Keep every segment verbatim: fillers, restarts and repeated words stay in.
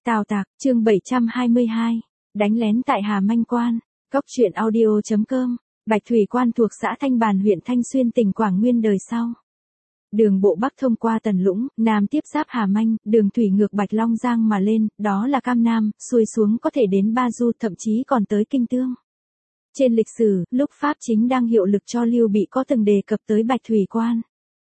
Tào Tạc, chương bảy trăm hai mươi hai, đánh lén tại Hà Manh Quan, Cóc truyện audio.com, Bạch Thủy Quan thuộc xã Thanh Bàn huyện Thanh Xuyên tỉnh Quảng Nguyên đời sau. Đường bộ Bắc thông qua Tần Lũng, Nam tiếp giáp Hà Manh, đường thủy ngược Bạch Long Giang mà lên, đó là Cam Nam, xuôi xuống có thể đến Ba Du, thậm chí còn tới Kinh Tương. Trên lịch sử, lúc Pháp chính đang hiệu lực cho Lưu Bị có từng đề cập tới Bạch Thủy Quan.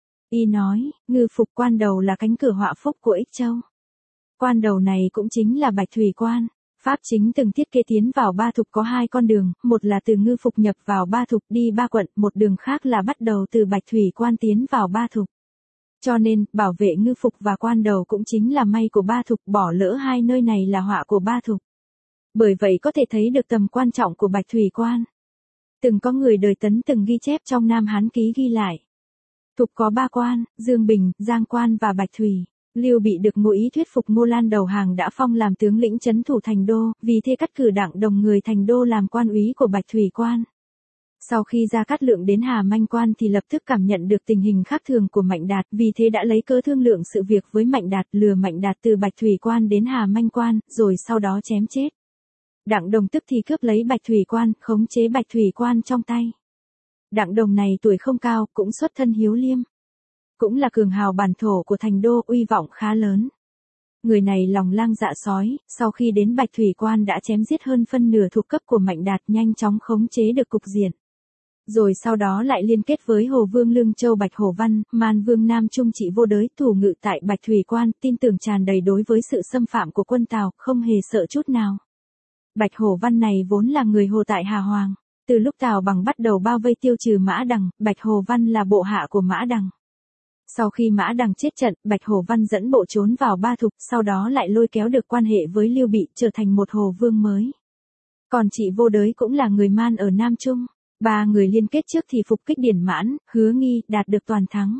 Y nói, ngư phục quan đầu là cánh cửa họa phúc của Ích Châu. Quan đầu này cũng chính là Bạch Thủy Quan. Pháp chính từng thiết kế tiến vào Ba Thục có hai con đường, một là từ Ngư Phục nhập vào Ba Thục đi Ba Quận, một đường khác là bắt đầu từ Bạch Thủy Quan tiến vào Ba Thục. Cho nên, bảo vệ Ngư Phục và Quan đầu cũng chính là may của Ba Thục, bỏ lỡ hai nơi này là họa của Ba Thục. Bởi vậy có thể thấy được tầm quan trọng của Bạch Thủy Quan. Từng có người đời Tấn từng ghi chép trong Nam Hán Ký ghi lại. Thục có ba quan, Dương Bình, Giang Quan và Bạch Thủy. Lưu Bị được Ngô Ý thuyết phục Ngô Lan đầu hàng đã phong làm tướng lĩnh trấn thủ thành đô, vì thế cắt cử Đặng Đồng người thành đô làm quan úy của Bạch Thủy Quan. Sau khi Gia Cát Lượng đến Hà Manh Quan thì lập tức cảm nhận được tình hình khác thường của Mạnh Đạt, vì thế đã lấy cớ thương lượng sự việc với Mạnh Đạt, lừa Mạnh Đạt từ Bạch Thủy Quan đến Hà Manh Quan, rồi sau đó chém chết. Đặng Đồng tức thì cướp lấy Bạch Thủy Quan, khống chế Bạch Thủy Quan trong tay. Đặng Đồng này tuổi không cao, cũng xuất thân hiếu liêm. Cũng là cường hào bản thổ của thành đô, uy vọng khá lớn. Người này lòng lang dạ sói, sau khi đến Bạch Thủy Quan đã chém giết hơn phân nửa thuộc cấp của Mạnh Đạt, nhanh chóng khống chế được cục diện. Rồi sau đó lại liên kết với Hồ Vương Lương Châu Bạch Hổ Văn, Man Vương Nam Trung Trị Vô Đới thủ ngự tại Bạch Thủy Quan, tin tưởng tràn đầy đối với sự xâm phạm của quân Tào, không hề sợ chút nào. Bạch Hổ Văn này vốn là người Hồ tại Hà Hoàng. Từ lúc Tào Bằng bắt đầu bao vây tiêu trừ Mã Đằng, Bạch Hồ Văn là bộ hạ của Mã Đằng. Sau khi Mã Đằng chết trận, Bạch Hổ Văn dẫn bộ trốn vào Ba Thục, sau đó lại lôi kéo được quan hệ với Lưu Bị, trở thành một Hồ Vương mới. Còn Trị Vô Đới cũng là người Man ở Nam Trung. Ba người liên kết trước thì phục kích Điển Mãn, Hứa Nghi, đạt được toàn thắng.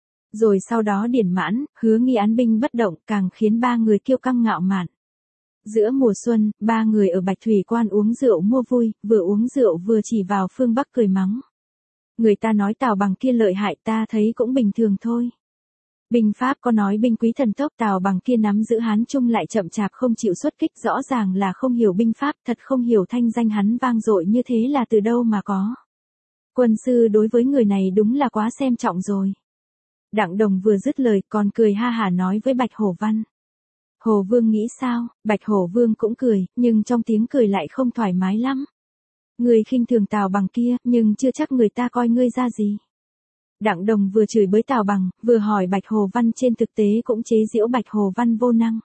Rồi sau đó Điển Mãn, Hứa Nghi án binh bất động, càng khiến ba người kiêu căng ngạo mạn. Giữa mùa xuân, ba người ở Bạch Thủy Quan uống rượu mua vui, vừa uống rượu vừa chỉ vào phương Bắc cười mắng. Người ta nói Tào Bằng kia lợi hại, ta thấy cũng bình thường thôi. Binh Pháp có nói binh quý thần tốc, Tào Bằng kia nắm giữ Hán Trung lại chậm chạp không chịu xuất kích, rõ ràng là không hiểu binh Pháp, thật không hiểu thanh danh hắn vang dội như thế là từ đâu mà có. Quân sư đối với người này đúng là quá xem trọng rồi. Đặng Đồng vừa dứt lời còn cười ha hả nói với Bạch Hổ Văn. Hồ Vương nghĩ sao? Bạch Hổ Vương cũng cười, nhưng trong tiếng cười lại không thoải mái lắm. Người khinh thường Tào Bằng kia, nhưng chưa chắc người ta coi ngươi ra gì. Đặng Đồng vừa chửi bới Tào Bằng, vừa hỏi Bạch Hồ Văn, trên thực tế cũng chế giễu Bạch Hồ Văn vô năng.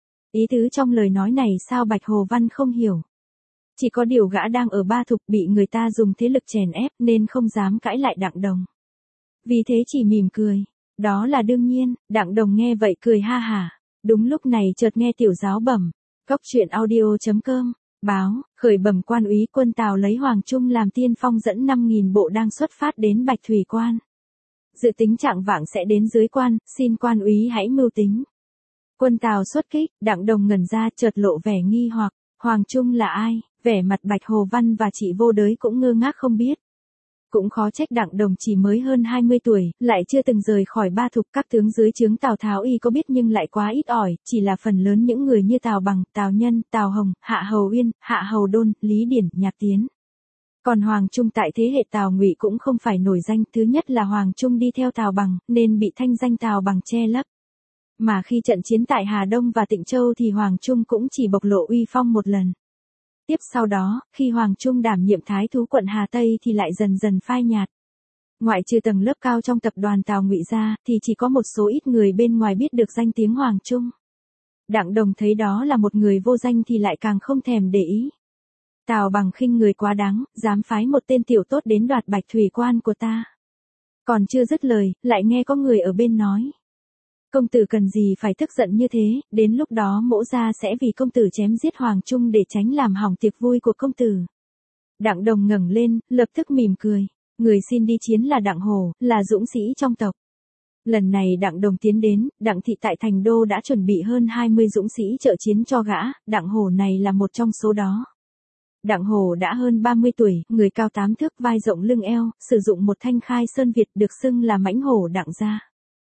Ý tứ trong lời nói này sao Bạch Hồ Văn không hiểu. Chỉ có điều gã đang ở Ba Thục bị người ta dùng thế lực chèn ép nên không dám cãi lại Đặng Đồng. Vì thế chỉ mỉm cười. Đó là đương nhiên. Đặng Đồng nghe vậy cười ha hả. Đúng lúc này chợt nghe tiểu giáo bẩm. Cóc truyện audio.com. Báo, khởi bẩm quan úy, quân Tào lấy Hoàng Trung làm tiên phong dẫn năm nghìn bộ đang xuất phát đến Bạch Thủy Quan. Dự tính trạng vạng sẽ đến dưới quan, xin quan úy hãy mưu tính. Quân Tào xuất kích, Đặng Đồng ngẩn ra chợt lộ vẻ nghi hoặc, Hoàng Trung là ai? Vẻ mặt Bạch Hồ Văn và Trị Vô Đới cũng ngơ ngác không biết. Cũng khó trách Đặng Đồng chỉ mới hơn hai mươi tuổi, lại chưa từng rời khỏi Ba Thục, các tướng dưới trướng Tào Tháo y có biết nhưng lại quá ít ỏi, chỉ là phần lớn những người như Tào Bằng, Tào Nhân, Tào Hồng, Hạ Hầu Uyên, Hạ Hầu Đôn, Lý Điển, Nhạc Tiến. Còn Hoàng Trung tại thế hệ Tào Ngụy cũng không phải nổi danh, thứ nhất là Hoàng Trung đi theo Tào Bằng, nên bị thanh danh Tào Bằng che lấp. Mà khi trận chiến tại Hà Đông và Tịnh Châu thì Hoàng Trung cũng chỉ bộc lộ uy phong một lần. Tiếp sau đó, khi Hoàng Trung đảm nhiệm thái thú quận Hà Tây thì lại dần dần phai nhạt. Ngoại trừ tầng lớp cao trong tập đoàn Tào Ngụy ra, thì chỉ có một số ít người bên ngoài biết được danh tiếng Hoàng Trung. Đặng Đồng thấy đó là một người vô danh thì lại càng không thèm để ý. Tào Bằng khinh người quá đáng, dám phái một tên tiểu tốt đến đoạt Bạch Thủy Quan của ta. Còn chưa dứt lời, lại nghe có người ở bên nói. Công tử cần gì phải tức giận như thế, đến lúc đó mỗ gia sẽ vì công tử chém giết Hoàng Trung để tránh làm hỏng tiệc vui của công tử. Đặng Đồng ngẩng lên, lập tức mỉm cười. Người xin đi chiến là Đặng Hổ, là dũng sĩ trong tộc. Lần này Đặng Đồng tiến đến, Đặng thị tại thành đô đã chuẩn bị hơn hai mươi dũng sĩ trợ chiến cho gã, Đặng Hổ này là một trong số đó. Đặng Hổ đã hơn ba mươi tuổi, người cao tám thước, vai rộng lưng eo, sử dụng một thanh khai sơn Việt được xưng là mãnh hổ Đặng gia.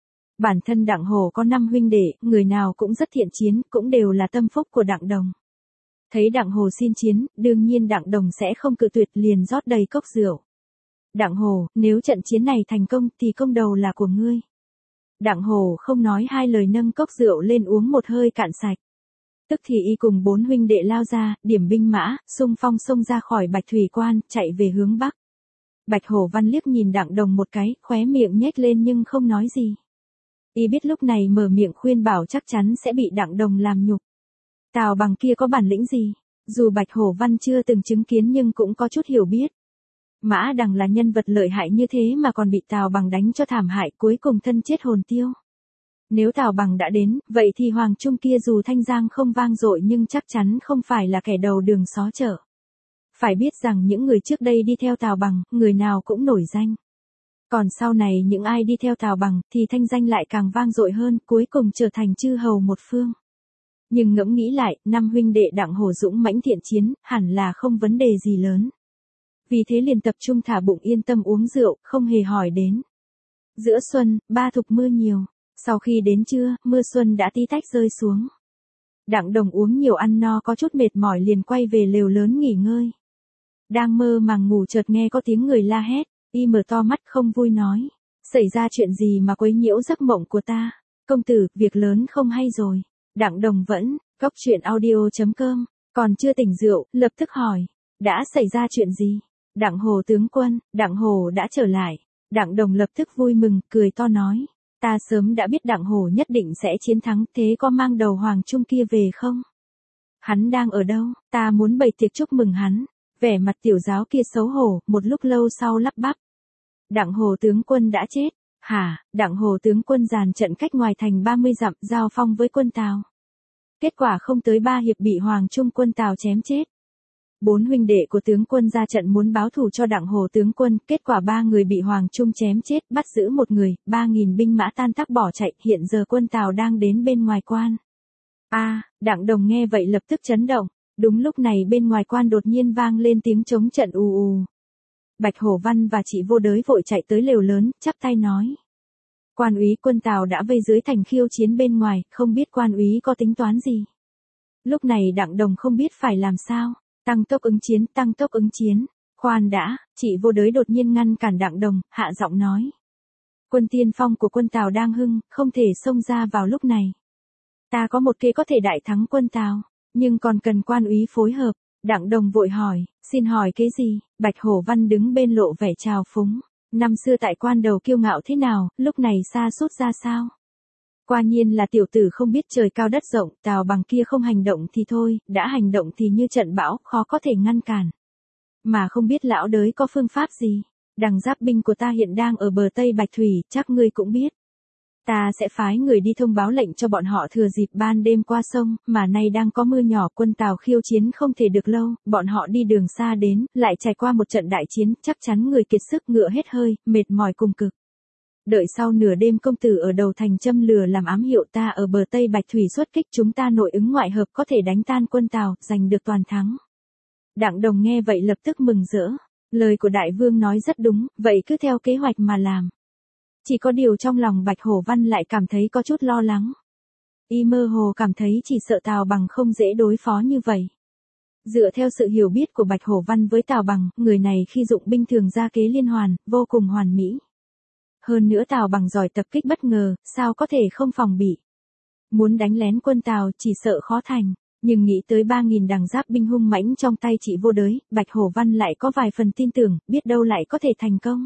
Bản thân Đặng Hồ có năm huynh đệ, người nào cũng rất thiện chiến, cũng đều là tâm phúc của Đặng Đồng. Thấy Đặng Hồ xin chiến, đương nhiên Đặng Đồng sẽ không cự tuyệt, liền rót đầy cốc rượu. Đặng Hồ, nếu trận chiến này thành công thì công đầu là của ngươi. Đặng Hồ không nói hai lời nâng cốc rượu lên uống một hơi cạn sạch. Tức thì y cùng bốn huynh đệ lao ra, điểm binh mã, xung phong xông ra khỏi Bạch Thủy Quan, chạy về hướng Bắc. Bạch Hổ Văn liếc nhìn Đặng Đồng một cái, khóe miệng nhếch lên nhưng không nói gì. Y biết lúc này mở miệng khuyên bảo chắc chắn sẽ bị Đặng Đồng làm nhục. Tào Bằng kia có bản lĩnh gì? Dù Bạch Hổ Văn chưa từng chứng kiến nhưng cũng có chút hiểu biết. Mã Đằng là nhân vật lợi hại như thế mà còn bị Tào Bằng đánh cho thảm hại, cuối cùng thân chết hồn tiêu. Nếu Tào Bằng đã đến, vậy thì Hoàng Trung kia dù thanh giang không vang dội nhưng chắc chắn không phải là kẻ đầu đường xó chợ. Phải biết rằng những người trước đây đi theo Tào Bằng, người nào cũng nổi danh. Còn sau này những ai đi theo Tào Bằng thì thanh danh lại càng vang dội hơn, cuối cùng trở thành chư hầu một phương. Nhưng ngẫm nghĩ lại, năm huynh đệ Đặng Hổ dũng mãnh thiện chiến, hẳn là không vấn đề gì lớn. Vì thế liền tập trung thả bụng yên tâm uống rượu, không hề hỏi đến. Giữa xuân, ba thục mưa nhiều. Sau khi đến trưa, mưa xuân đã tí tách rơi xuống. Đặng Đồng uống nhiều ăn no có chút mệt mỏi liền quay về lều lớn nghỉ ngơi. Đang mơ màng ngủ chợt nghe có tiếng người la hét, y mở to mắt không vui nói. Xảy ra chuyện gì mà quấy nhiễu giấc mộng của ta? Công tử, việc lớn không hay rồi. Đặng Đồng vẫn, cốc truyện audio chấm com, còn chưa tỉnh rượu, lập tức hỏi. Đã xảy ra chuyện gì? Đặng Hồ tướng quân, Đặng Hồ đã trở lại. Đặng Đồng lập tức vui mừng, cười to nói. Ta sớm đã biết Đặng Hồ nhất định sẽ chiến thắng, thế có mang đầu Hoàng Trung kia về không? Hắn đang ở đâu? Ta muốn bày tiệc chúc mừng hắn. Vẻ mặt tiểu giáo kia xấu hổ, một lúc lâu sau lắp bắp. Đặng Hồ tướng quân đã chết. Hả? Đặng Hồ tướng quân dàn trận cách ngoài thành ba mươi dặm, giao phong với quân Tào. Kết quả không tới ba hiệp bị Hoàng Trung quân Tào chém chết. Bốn huynh đệ của tướng quân ra trận muốn báo thù cho Đặng Hồ tướng quân, kết quả ba người bị Hoàng Trung chém chết, bắt giữ một người, ba nghìn binh mã tan tác bỏ chạy, hiện giờ quân Tào đang đến bên ngoài quan. A, à, Đặng Đồng nghe vậy lập tức chấn động, đúng lúc này bên ngoài quan đột nhiên vang lên tiếng trống trận ù ù. Bạch Hổ Văn và chị Vô Đới vội chạy tới lều lớn, chắp tay nói. Quan úy quân Tào đã vây dưới thành khiêu chiến bên ngoài, không biết quan úy có tính toán gì. Lúc này Đặng Đồng không biết phải làm sao. Tăng tốc ứng chiến, tăng tốc ứng chiến. Khoan đã, chị Vô Đới đột nhiên ngăn cản Đặng Đồng, hạ giọng nói. Quân tiên phong của quân Tào đang hưng, không thể xông ra vào lúc này. Ta có một kế có thể đại thắng quân Tào, nhưng còn cần quan úy phối hợp. Đặng Đồng vội hỏi, xin hỏi kế gì? Bạch Hổ Văn đứng bên lộ vẻ trào phúng. Năm xưa tại quan đầu kiêu ngạo thế nào, lúc này sa sút ra sao? Quả nhiên là tiểu tử không biết trời cao đất rộng, Tào Bằng kia không hành động thì thôi, đã hành động thì như trận bão, khó có thể ngăn cản. Mà không biết lão đới có phương pháp gì. Đằng giáp binh của ta hiện đang ở bờ Tây Bạch Thủy, chắc ngươi cũng biết. Ta sẽ phái người đi thông báo lệnh cho bọn họ thừa dịp ban đêm qua sông, mà nay đang có mưa nhỏ, quân Tào khiêu chiến không thể được lâu, bọn họ đi đường xa đến, lại trải qua một trận đại chiến, chắc chắn người kiệt sức ngựa hết hơi, mệt mỏi cùng cực. Đợi sau nửa đêm công tử ở đầu thành châm lửa làm ám hiệu ta ở bờ Tây Bạch Thủy xuất kích, chúng ta nội ứng ngoại hợp có thể đánh tan quân Tào, giành được toàn thắng. Đặng Đồng nghe vậy lập tức mừng rỡ. Lời của đại vương nói rất đúng, vậy cứ theo kế hoạch mà làm. Chỉ có điều trong lòng Bạch Hổ Văn lại cảm thấy có chút lo lắng. Y mơ hồ cảm thấy chỉ sợ Tào Bằng không dễ đối phó như vậy. Dựa theo sự hiểu biết của Bạch Hổ Văn với Tào Bằng, người này khi dụng binh thường ra kế liên hoàn, vô cùng hoàn mỹ. Hơn nữa Tào Bằng giỏi tập kích bất ngờ, sao có thể không phòng bị. Muốn đánh lén quân Tào chỉ sợ khó thành, nhưng nghĩ tới ba nghìn đằng giáp binh hung mãnh trong tay chị Vô Đới, Bạch Hổ Văn lại có vài phần tin tưởng, biết đâu lại có thể thành công.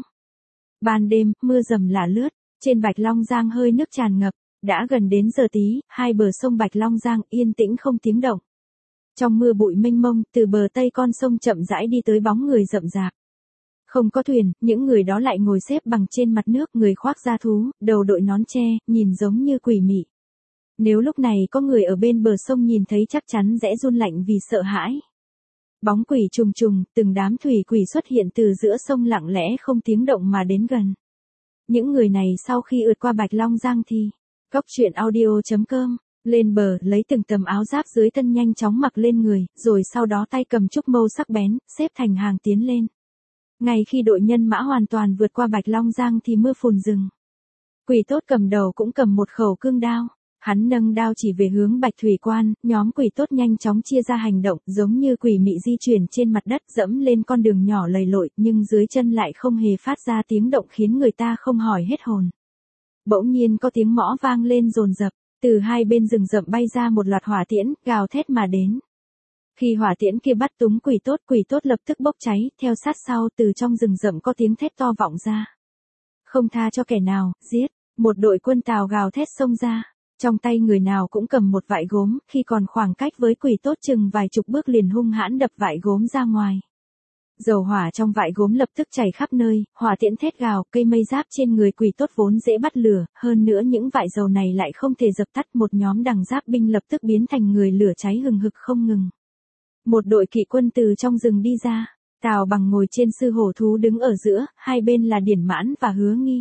Ban đêm, mưa rầm lả lướt, trên Bạch Long Giang hơi nước tràn ngập, đã gần đến giờ tí, hai bờ sông Bạch Long Giang yên tĩnh không tiếng động. Trong mưa bụi mênh mông, từ bờ tây con sông chậm rãi đi tới bóng người rậm rạp. Không có thuyền, những người đó lại ngồi xếp bằng trên mặt nước, người khoác da thú, đầu đội nón tre, nhìn giống như quỷ mị. Nếu lúc này có người ở bên bờ sông nhìn thấy chắc chắn sẽ run lạnh vì sợ hãi. Bóng quỷ trùng trùng, từng đám thủy quỷ xuất hiện từ giữa sông lặng lẽ không tiếng động mà đến gần. Những người này sau khi ượt qua Bạch Long Giang thì, cốc truyện audio chấm com, lên bờ, lấy từng tầm áo giáp dưới thân nhanh chóng mặc lên người, rồi sau đó tay cầm trúc mâu sắc bén, xếp thành hàng tiến lên. Ngay khi đội nhân mã hoàn toàn vượt qua Bạch Long Giang thì mưa phùn dừng. Quỷ tốt cầm đầu cũng cầm một khẩu cương đao. Hắn nâng đao chỉ về hướng Bạch Thủy Quan, nhóm quỷ tốt nhanh chóng chia ra hành động, giống như quỷ mị di chuyển trên mặt đất, dẫm lên con đường nhỏ lầy lội, nhưng dưới chân lại không hề phát ra tiếng động khiến người ta không hỏi hết hồn. Bỗng nhiên có tiếng mõ vang lên dồn dập, từ hai bên rừng rậm bay ra một loạt hỏa tiễn, gào thét mà đến. Khi hỏa tiễn kia bắt túng quỷ tốt, quỷ tốt lập tức bốc cháy, theo sát sau từ trong rừng rậm có tiếng thét to vọng ra. Không tha cho kẻ nào, giết, một đội quân Tào gào thét xông ra. Trong tay người nào cũng cầm một vại gốm, khi còn khoảng cách với quỷ tốt chừng vài chục bước liền hung hãn đập vại gốm ra ngoài. Dầu hỏa trong vại gốm lập tức chảy khắp nơi, hỏa tiễn thét gào, cây mây giáp trên người quỷ tốt vốn dễ bắt lửa, hơn nữa những vại dầu này lại không thể dập tắt, một nhóm đằng giáp binh lập tức biến thành người lửa cháy hừng hực không ngừng. Một đội kỵ quân từ trong rừng đi ra, Tào Bằng ngồi trên sư hổ thú đứng ở giữa, hai bên là Điển Mãn và Hứa Nghi.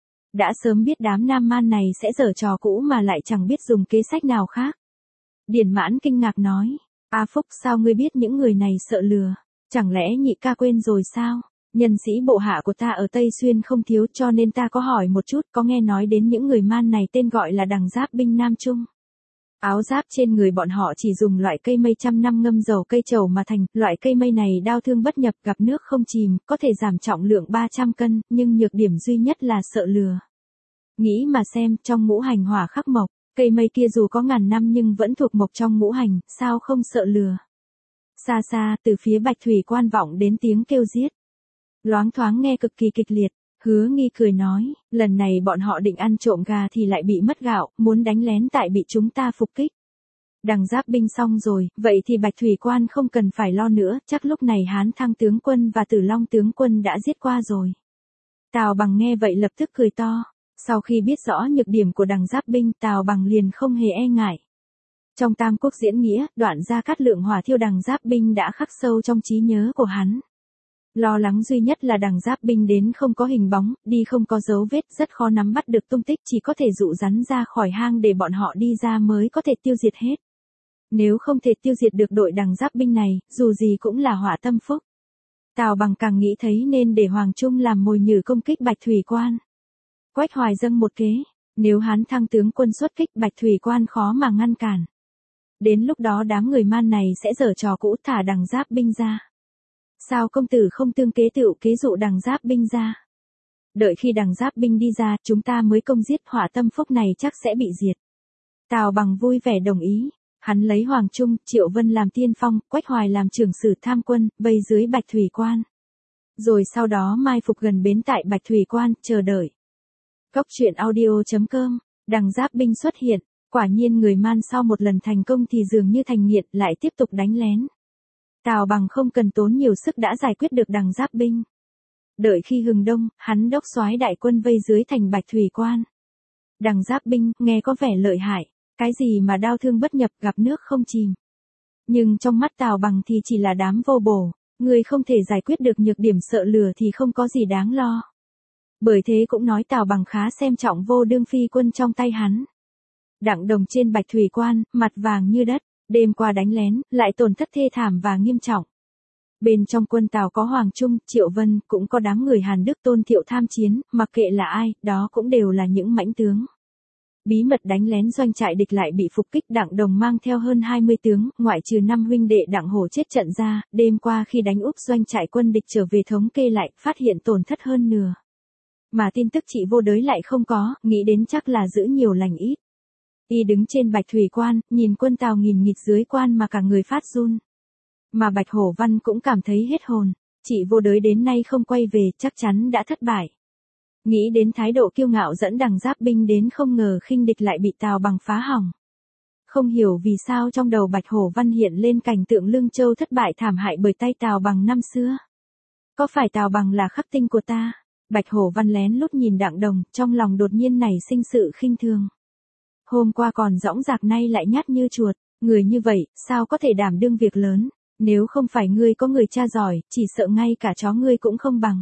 Đã sớm biết đám nam man này sẽ giở trò cũ mà lại chẳng biết dùng kế sách nào khác. Điển Mãn kinh ngạc nói, A Phúc sao ngươi biết những người này sợ lừa, chẳng lẽ nhị ca quên rồi sao? Nhân sĩ bộ hạ của ta ở Tây Xuyên không thiếu cho nên ta có hỏi một chút, có nghe nói đến những người man này tên gọi là đằng giáp binh Nam Trung. Áo giáp trên người bọn họ chỉ dùng loại cây mây trăm năm ngâm dầu cây trầu mà thành, loại cây mây này đao thương bất nhập, gặp nước không chìm, có thể giảm trọng lượng ba trăm cân, nhưng nhược điểm duy nhất là sợ lừa. Nghĩ mà xem, trong ngũ hành hỏa khắc mộc, cây mây kia dù có ngàn năm nhưng vẫn thuộc mộc trong ngũ hành, sao không sợ lừa. Xa xa, từ phía Bạch Thủy Quan vọng đến tiếng kêu giết. Loáng thoáng nghe cực kỳ kịch liệt. Hứa Nghi cười nói, lần này bọn họ định ăn trộm gà thì lại bị mất gạo, muốn đánh lén tại bị chúng ta phục kích. Đằng giáp binh xong rồi, vậy thì Bạch Thủy Quan không cần phải lo nữa, chắc lúc này Hán Thăng tướng quân và Tử Long tướng quân đã giết qua rồi. Tào Bằng nghe vậy lập tức cười to, sau khi biết rõ nhược điểm của đằng giáp binh, Tào Bằng liền không hề e ngại. Trong Tam Quốc diễn nghĩa, đoạn Gia Cát Lượng hỏa thiêu đằng giáp binh đã khắc sâu trong trí nhớ của hắn. Lo lắng duy nhất là đằng giáp binh đến không có hình bóng, đi không có dấu vết, rất khó nắm bắt được tung tích, chỉ có thể dụ rắn ra khỏi hang để bọn họ đi ra mới có thể tiêu diệt hết. Nếu không thể tiêu diệt được đội đằng giáp binh này, dù gì cũng là họa tâm phúc. Tào Bằng càng nghĩ thấy nên để Hoàng Trung làm mồi nhử công kích Bạch Thủy Quan. Quách Hoài dâng một kế, nếu Hán Thăng tướng quân xuất kích Bạch Thủy Quan khó mà ngăn cản. Đến lúc đó đám người man này sẽ giở trò cũ thả đằng giáp binh ra. Sao công tử không tương kế tựu kế dụ đằng giáp binh ra? Đợi khi đằng giáp binh đi ra, chúng ta mới công giết, hỏa tâm phúc này chắc sẽ bị diệt. Tào Bằng vui vẻ đồng ý. Hắn lấy Hoàng Trung, Triệu Vân làm tiên phong, Quách Hoài làm trưởng sử tham quân, vây dưới Bạch Thủy Quan. Rồi sau đó mai phục gần bến tại Bạch Thủy Quan, chờ đợi. Cốc truyện audio chấm com, đằng giáp binh xuất hiện, quả nhiên người man sau một lần thành công thì dường như thành nghiện, lại tiếp tục đánh lén. Tào Bằng không cần tốn nhiều sức đã giải quyết được đằng giáp binh. Đợi khi hừng đông, hắn đốc soái đại quân vây dưới thành Bạch Thủy Quan. Đằng giáp binh, nghe có vẻ lợi hại, cái gì mà đao thương bất nhập, gặp nước không chìm. Nhưng trong mắt Tào Bằng thì chỉ là đám vô bổ, người không thể giải quyết được nhược điểm sợ lừa thì không có gì đáng lo. Bởi thế cũng nói Tào Bằng khá xem trọng Vô Đương phi quân trong tay hắn. Đặng Đồng trên Bạch Thủy Quan, mặt vàng như đất, đêm qua đánh lén, lại tổn thất thê thảm và nghiêm trọng. Bên trong quân Tào có Hoàng Trung, Triệu Vân, cũng có đám người Hàn Đức Tôn Thiệu tham chiến, mặc kệ là ai, đó cũng đều là những mãnh tướng. Bí mật đánh lén doanh trại địch lại bị phục kích, Đặng Đồng mang theo hơn hai mươi tướng, ngoại trừ năm huynh đệ Đặng Hổ chết trận ra, đêm qua khi đánh úp doanh trại quân địch trở về thống kê lại, phát hiện tổn thất hơn nửa. Mà tin tức chị Vô Đới lại không có, nghĩ đến chắc là giữ nhiều lành ít. Y đứng trên Bạch Thủy Quan, nhìn quân Tào nghìn nghịt dưới quan mà cả người phát run. Mà Bạch Hổ Văn cũng cảm thấy hết hồn, chị Vô Đới đến nay không quay về, chắc chắn đã thất bại. Nghĩ đến thái độ kiêu ngạo dẫn đằng giáp binh đến, không ngờ khinh địch lại bị Tào Bằng phá hỏng. Không hiểu vì sao trong đầu Bạch Hổ Văn hiện lên cảnh tượng Lương Châu thất bại thảm hại bởi tay Tào Bằng năm xưa. Có phải Tào Bằng là khắc tinh của ta? Bạch Hổ Văn lén lút nhìn Đặng Đồng, trong lòng đột nhiên nảy sinh sự khinh thường. Hôm qua còn dõng dạc nay lại nhát như chuột, người như vậy, sao có thể đảm đương việc lớn, nếu không phải ngươi có người cha giỏi, chỉ sợ ngay cả chó ngươi cũng không bằng.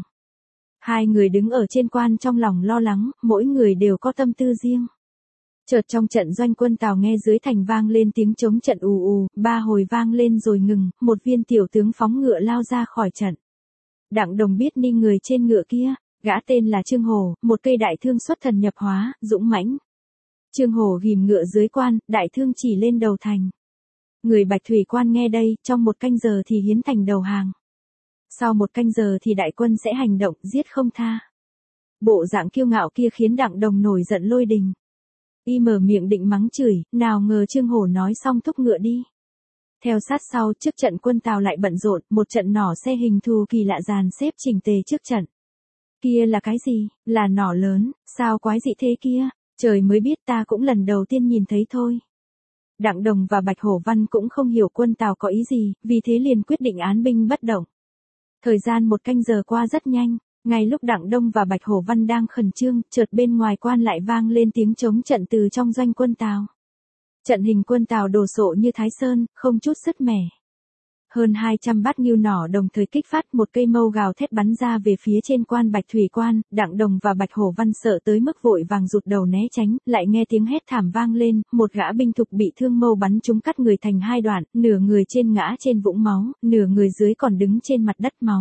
Hai người đứng ở trên quan trong lòng lo lắng, mỗi người đều có tâm tư riêng. Chợt trong trận doanh quân Tào nghe dưới thành vang lên tiếng chống trận ù ù, ba hồi vang lên rồi ngừng, một viên tiểu tướng phóng ngựa lao ra khỏi trận. Đặng Đồng biết ni người trên ngựa kia, Gã tên là Trương Hổ, một cây đại thương xuất thần nhập hóa, dũng mãnh. Trương Hổ ghìm ngựa dưới quan, đại thương chỉ lên đầu thành. Người Bạch Thủy quan nghe đây, trong một canh giờ thì hiến thành đầu hàng. Sau một canh giờ thì đại quân sẽ hành động, giết không tha. Bộ dạng kiêu ngạo kia khiến Đặng Đồng nổi giận lôi đình. Y mở miệng định mắng chửi, nào ngờ Trương Hổ nói xong thúc ngựa đi. Theo sát sau, trước trận quân Tào lại bận rộn, một trận nỏ xe hình thù kỳ lạ dàn xếp chỉnh tề trước trận. Kia là cái gì? Là nỏ lớn, sao quái dị thế kia? Trời mới biết, ta cũng lần đầu tiên nhìn thấy thôi. Đặng Đồng và Bạch Hổ Văn cũng không hiểu quân Tào có ý gì, vì thế liền quyết định án binh bất động. Thời gian một canh giờ qua rất nhanh, ngay lúc Đặng Đông và Bạch Hổ Văn đang khẩn trương, chợt bên ngoài quan lại vang lên tiếng chống trận từ trong doanh quân Tào. Trận hình quân Tào đồ sộ như Thái Sơn, không chút sứt mẻ. Hơn hai trăm bát ngưu nỏ đồng thời kích phát, một cây mâu gào thét bắn ra về phía trên quan Bạch Thủy quan. Đặng Đồng và Bạch Hổ Văn sợ tới mức vội vàng rụt đầu né tránh, lại nghe tiếng hét thảm vang lên, một gã binh thục bị thương mâu bắn trúng cắt người thành hai đoạn, nửa người trên ngã trên vũng máu, nửa người dưới còn đứng trên mặt đất máu.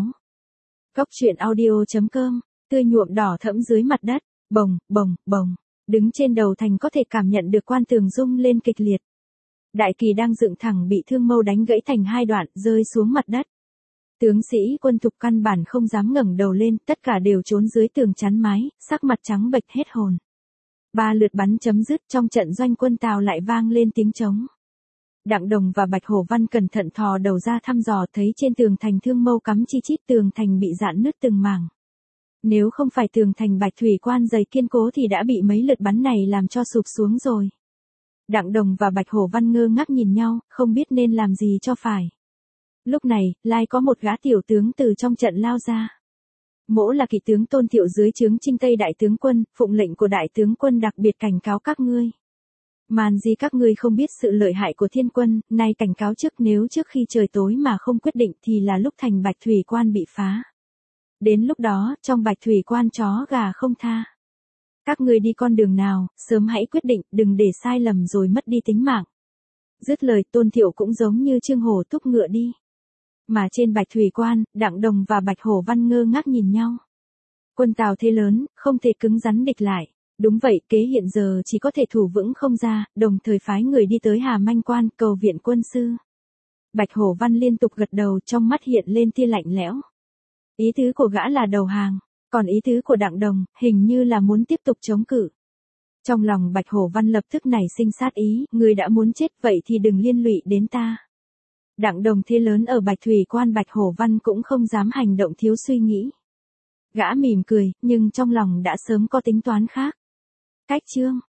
Góc truyện audio chấm com, tươi nhuộm đỏ thẫm dưới mặt đất, bồng, bồng, bồng, đứng trên đầu thành có thể cảm nhận được quan tường rung lên kịch liệt. Đại kỳ đang dựng thẳng bị thương mâu đánh gãy thành hai đoạn, rơi xuống mặt đất. Tướng sĩ quân thục căn bản không dám ngẩng đầu lên, tất cả đều trốn dưới tường chắn mái, sắc mặt trắng bệch hết hồn. Ba lượt bắn chấm dứt, trong trận doanh quân Tào lại vang lên tiếng trống. Đặng Đồng và Bạch Hổ Văn cẩn thận thò đầu ra thăm dò, thấy trên tường thành thương mâu cắm chi chít, tường thành bị rạn nứt từng mảng. Nếu không phải tường thành Bạch Thủy quan dày kiên cố thì đã bị mấy lượt bắn này làm cho sụp xuống rồi. Đặng Đồng và Bạch Hổ Văn ngơ ngác nhìn nhau, không biết nên làm gì cho phải. Lúc này, lai có một gã tiểu tướng từ trong trận lao ra. Mỗ là kỵ tướng Tôn Thiệu dưới trướng Trinh Tây đại tướng quân, phụng lệnh của đại tướng quân đặc biệt cảnh cáo các ngươi. Màn gì các ngươi không biết sự lợi hại của thiên quân, nay cảnh cáo trước, nếu trước khi trời tối mà không quyết định thì là lúc thành Bạch Thủy quan bị phá. Đến lúc đó, trong Bạch Thủy quan chó gà không tha. Các ngươi đi con đường nào, sớm hãy quyết định, đừng để sai lầm rồi mất đi tính mạng. Dứt lời, Tôn Thiệu cũng giống như Trương Hổ thúc ngựa đi. Mà trên Bạch Thủy quan, Đặng Đồng và Bạch Hổ Văn ngơ ngác nhìn nhau. Quân Tào thế lớn, không thể cứng rắn địch lại. Đúng vậy, kế hiện giờ chỉ có thể thủ vững không ra, đồng thời phái người đi tới Hà Manh quan, cầu viện quân sư. Bạch Hổ Văn liên tục gật đầu, trong mắt hiện lên tia lạnh lẽo. Ý tứ của gã là đầu hàng. Còn ý tứ của Đặng Đồng, hình như là muốn tiếp tục chống cự. Trong lòng Bạch Hổ Văn lập tức nảy sinh sát ý, người đã muốn chết vậy thì đừng liên lụy đến ta. Đặng Đồng thế lớn ở Bạch Thủy quan, Bạch Hổ Văn cũng không dám hành động thiếu suy nghĩ. Gã mỉm cười, nhưng trong lòng đã sớm có tính toán khác. Cách chương.